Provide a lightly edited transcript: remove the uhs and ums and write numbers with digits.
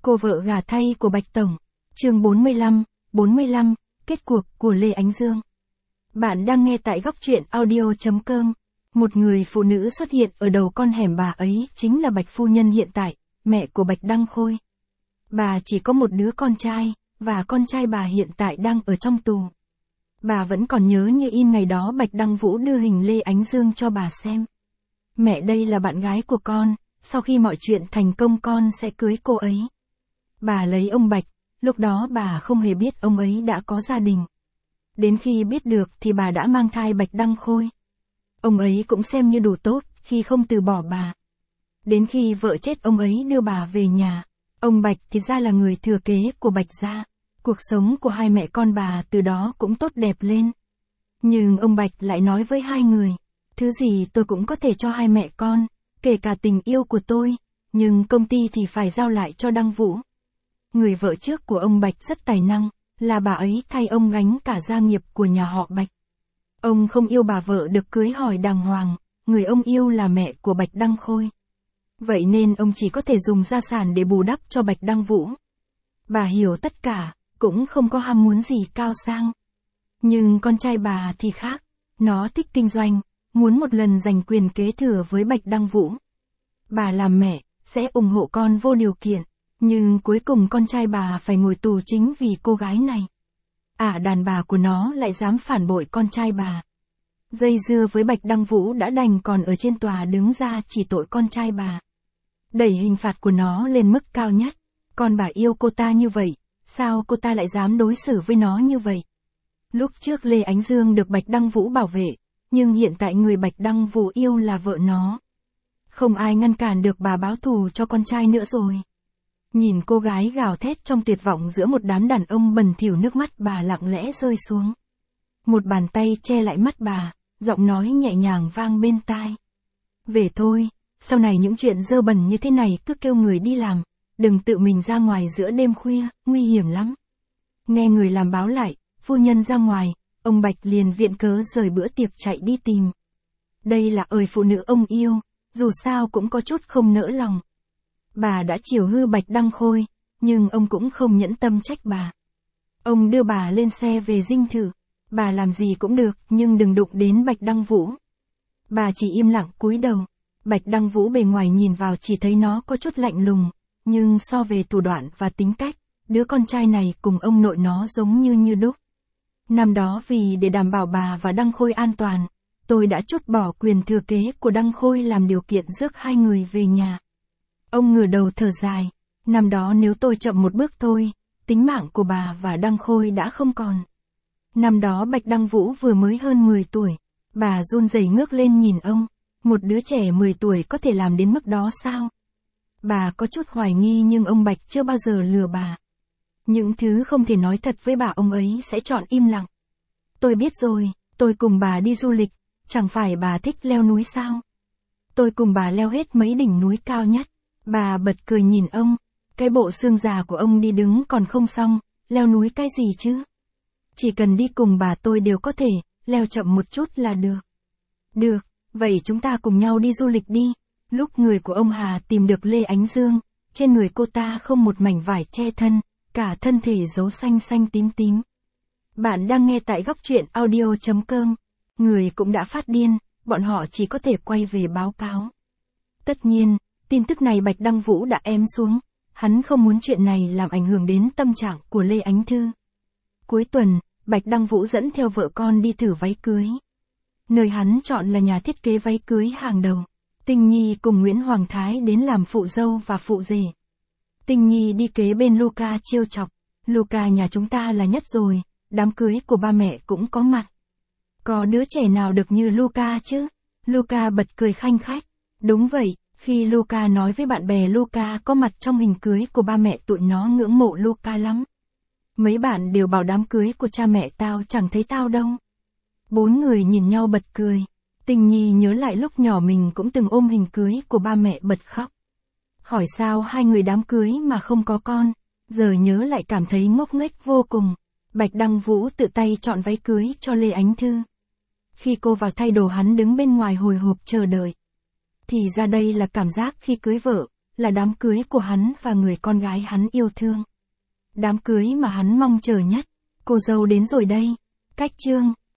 Cô vợ gả thay của Bạch Tổng. Chương 45, kết cuộc của Lê Ánh Dương. Bạn đang nghe tại góc truyện audio.com. Một người phụ nữ xuất hiện ở đầu con hẻm, bà ấy chính là Bạch phu nhân hiện tại, mẹ của Bạch Đăng Khôi. Bà chỉ có một đứa con trai, và con trai bà hiện tại đang ở trong tù. Bà vẫn còn nhớ như in ngày đó Bạch Đăng Vũ đưa hình Lê Ánh Dương cho bà xem. Mẹ, đây là bạn gái của con, sau khi mọi chuyện thành công con sẽ cưới cô ấy. Bà lấy ông Bạch, lúc đó bà không hề biết ông ấy đã có gia đình. Đến khi biết được thì bà đã mang thai Bạch Đăng Khôi. Ông ấy cũng xem như đủ tốt khi không từ bỏ bà. Đến khi vợ chết ông ấy đưa bà về nhà. Ông Bạch thì ra là người thừa kế của Bạch gia. Cuộc sống của hai mẹ con bà từ đó cũng tốt đẹp lên. Nhưng ông Bạch lại nói với hai người, thứ gì tôi cũng có thể cho hai mẹ con, kể cả tình yêu của tôi, nhưng công ty thì phải giao lại cho Đăng Vũ. Người vợ trước của ông Bạch rất tài năng, là bà ấy thay ông gánh cả gia nghiệp của nhà họ Bạch. Ông không yêu bà vợ được cưới hỏi đàng hoàng, người ông yêu là mẹ của Bạch Đăng Khôi. Vậy nên ông chỉ có thể dùng gia sản để bù đắp cho Bạch Đăng Vũ. Bà hiểu tất cả, cũng không có ham muốn gì cao sang. Nhưng con trai bà thì khác, nó thích kinh doanh, muốn một lần giành quyền kế thừa với Bạch Đăng Vũ. Bà làm mẹ, sẽ ủng hộ con vô điều kiện, nhưng cuối cùng con trai bà phải ngồi tù chính vì cô gái này. Đàn bà của nó lại dám phản bội con trai bà. Dây dưa với Bạch Đăng Vũ đã đành còn ở trên tòa đứng ra chỉ tội con trai bà. Đẩy hình phạt của nó lên mức cao nhất. Con bà yêu cô ta như vậy, sao cô ta lại dám đối xử với nó như vậy? Lúc trước Lê Ánh Dương được Bạch Đăng Vũ bảo vệ, nhưng hiện tại người Bạch Đăng Vũ yêu là vợ nó. Không ai ngăn cản được bà báo thù cho con trai nữa rồi. Nhìn cô gái gào thét trong tuyệt vọng giữa một đám đàn ông bẩn thỉu, nước mắt bà lặng lẽ rơi xuống. Một bàn tay che lại mắt bà, giọng nói nhẹ nhàng vang bên tai. Về thôi, sau này những chuyện dơ bẩn như thế này cứ kêu người đi làm, đừng tự mình ra ngoài giữa đêm khuya, nguy hiểm lắm. Nghe người làm báo lại, phu nhân ra ngoài, ông Bạch liền viện cớ rời bữa tiệc chạy đi tìm. Đây là ơi phụ nữ ông yêu, dù sao cũng có chút không nỡ lòng. Bà đã chiều hư Bạch Đăng Khôi, nhưng ông cũng không nhẫn tâm trách bà. Ông đưa bà lên xe về dinh thự. Bà làm gì cũng được, nhưng đừng đụng đến Bạch Đăng Vũ. Bà chỉ im lặng cúi đầu. Bạch Đăng Vũ bề ngoài nhìn vào chỉ thấy nó có chút lạnh lùng, nhưng so về thủ đoạn và tính cách, đứa con trai này cùng ông nội nó giống như đúc. Năm đó vì để đảm bảo bà và Đăng Khôi an toàn, tôi đã trút bỏ quyền thừa kế của Đăng Khôi làm điều kiện rước hai người về nhà. Ông ngửa đầu thở dài, năm đó nếu tôi chậm một bước thôi, tính mạng của bà và Đăng Khôi đã không còn. Năm đó Bạch Đăng Vũ vừa mới hơn 10 tuổi, bà run rẩy ngước lên nhìn ông, một đứa trẻ 10 tuổi có thể làm đến mức đó sao? Bà có chút hoài nghi nhưng ông Bạch chưa bao giờ lừa bà. Những thứ không thể nói thật với bà ông ấy sẽ chọn im lặng. Tôi biết rồi, tôi cùng bà đi du lịch, chẳng phải bà thích leo núi sao? Tôi cùng bà leo hết mấy đỉnh núi cao nhất. Bà bật cười nhìn ông, cái bộ xương già của ông đi đứng còn không xong, leo núi cái gì chứ? Chỉ cần đi cùng bà tôi đều có thể, leo chậm một chút là được. Được, vậy chúng ta cùng nhau đi du lịch đi. Lúc người của ông Hà tìm được Lê Ánh Dương, trên người cô ta không một mảnh vải che thân, cả thân thể dấu xanh xanh tím tím. Bạn đang nghe tại góc truyện audio.com. Người cũng đã phát điên, bọn họ chỉ có thể quay về báo cáo. Tất nhiên, tin tức này Bạch Đăng Vũ đã ém xuống, hắn không muốn chuyện này làm ảnh hưởng đến tâm trạng của Lê Ánh Thư. Cuối tuần, Bạch Đăng Vũ dẫn theo vợ con đi thử váy cưới. Nơi hắn chọn là nhà thiết kế váy cưới hàng đầu. Tinh Nhi cùng Nguyễn Hoàng Thái đến làm phụ dâu và phụ rể. Tinh Nhi đi kế bên Luca trêu chọc. Luca nhà chúng ta là nhất rồi, đám cưới của ba mẹ cũng có mặt. Có đứa trẻ nào được như Luca chứ? Luca bật cười khanh khách. Đúng vậy, khi Luca nói với bạn bè Luca có mặt trong hình cưới của ba mẹ tụi nó ngưỡng mộ Luca lắm. Mấy bạn đều bảo đám cưới của cha mẹ tao chẳng thấy tao đâu. Bốn người nhìn nhau bật cười. Tình Nhi nhớ lại lúc nhỏ mình cũng từng ôm hình cưới của ba mẹ bật khóc. Hỏi sao hai người đám cưới mà không có con, giờ nhớ lại cảm thấy ngốc nghếch vô cùng. Bạch Đăng Vũ tự tay chọn váy cưới cho Lê Ánh Thư. Khi cô vào thay đồ hắn đứng bên ngoài hồi hộp chờ đợi. Thì ra đây là cảm giác khi cưới vợ, là đám cưới của hắn và người con gái hắn yêu thương. Đám cưới mà hắn mong chờ nhất. Cô dâu đến rồi đây. Cách chương